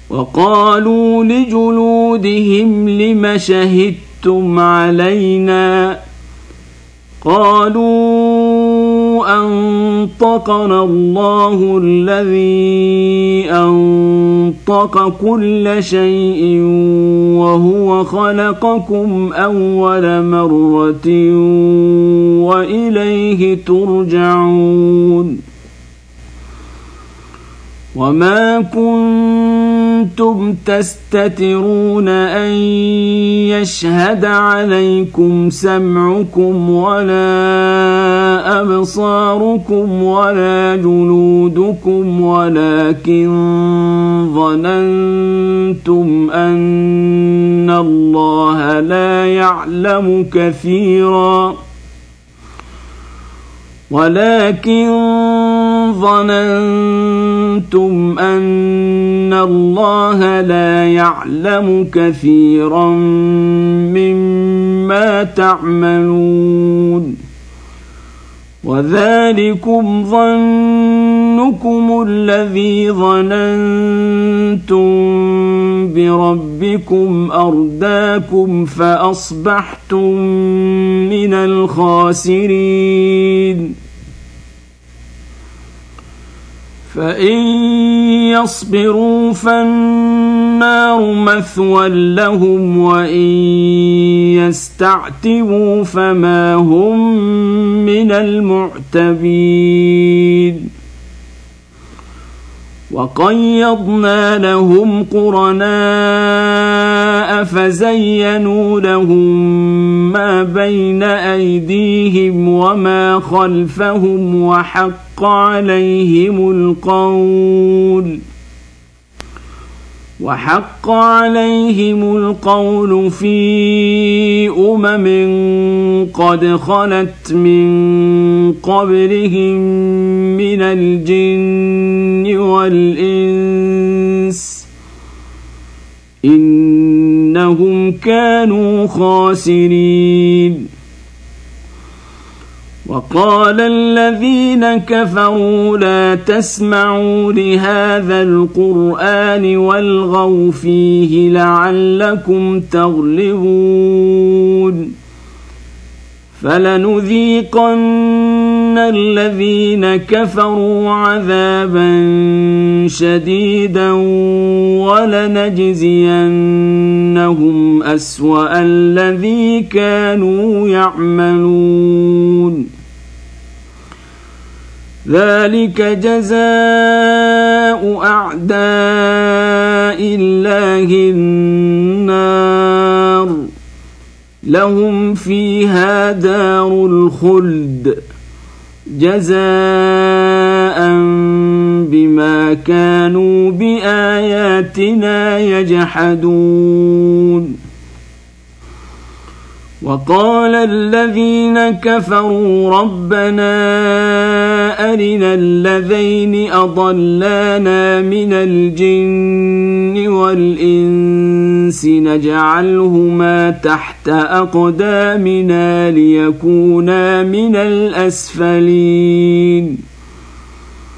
وقالوا لجلودهم لم شهدتم علينا قالوا أنطقنا الله الذي أنطق كل شيء وهو خلقكم أول مرة وإليه ترجعون وما كنتم تستترون أن يشهد عليكم سمعكم ولا أبصاركم ولا جلودكم ولكن ظننتم أن الله لا يعلم كثيرا مما تعملون وذلكم ظنكم الذي ظننتم بربكم أرداكم فأصبحتم من الخاسرين فإن يصبروا فالنار مثوى لهم وإن يستعتبوا فما هم من المعتبين وقيضنا لهم قرناء فزينوا لهم ما بين أيديهم وما خلفهم وحق عليهم القول في قد خلت من قبلهم من الجن والإنس إنهم كانوا خاسرين وقال الذين كفروا لا تسمعوا لهذا القرآن والغوا فيه لعلكم تغلبون فلنذيقن الذين كفروا عذابا شديدا ولنجزينهم أسوأ الذي كانوا يعملون ذلك جزاء أعداء الله النار لهم فيها دار الخلد جزاء بما كانوا بآياتنا يجحدون وقال الذين كفروا ربنا أرنا الذين أضلانا من الجن والإنس نجعلهما تحت أقدامنا ليكونا من الأسفلين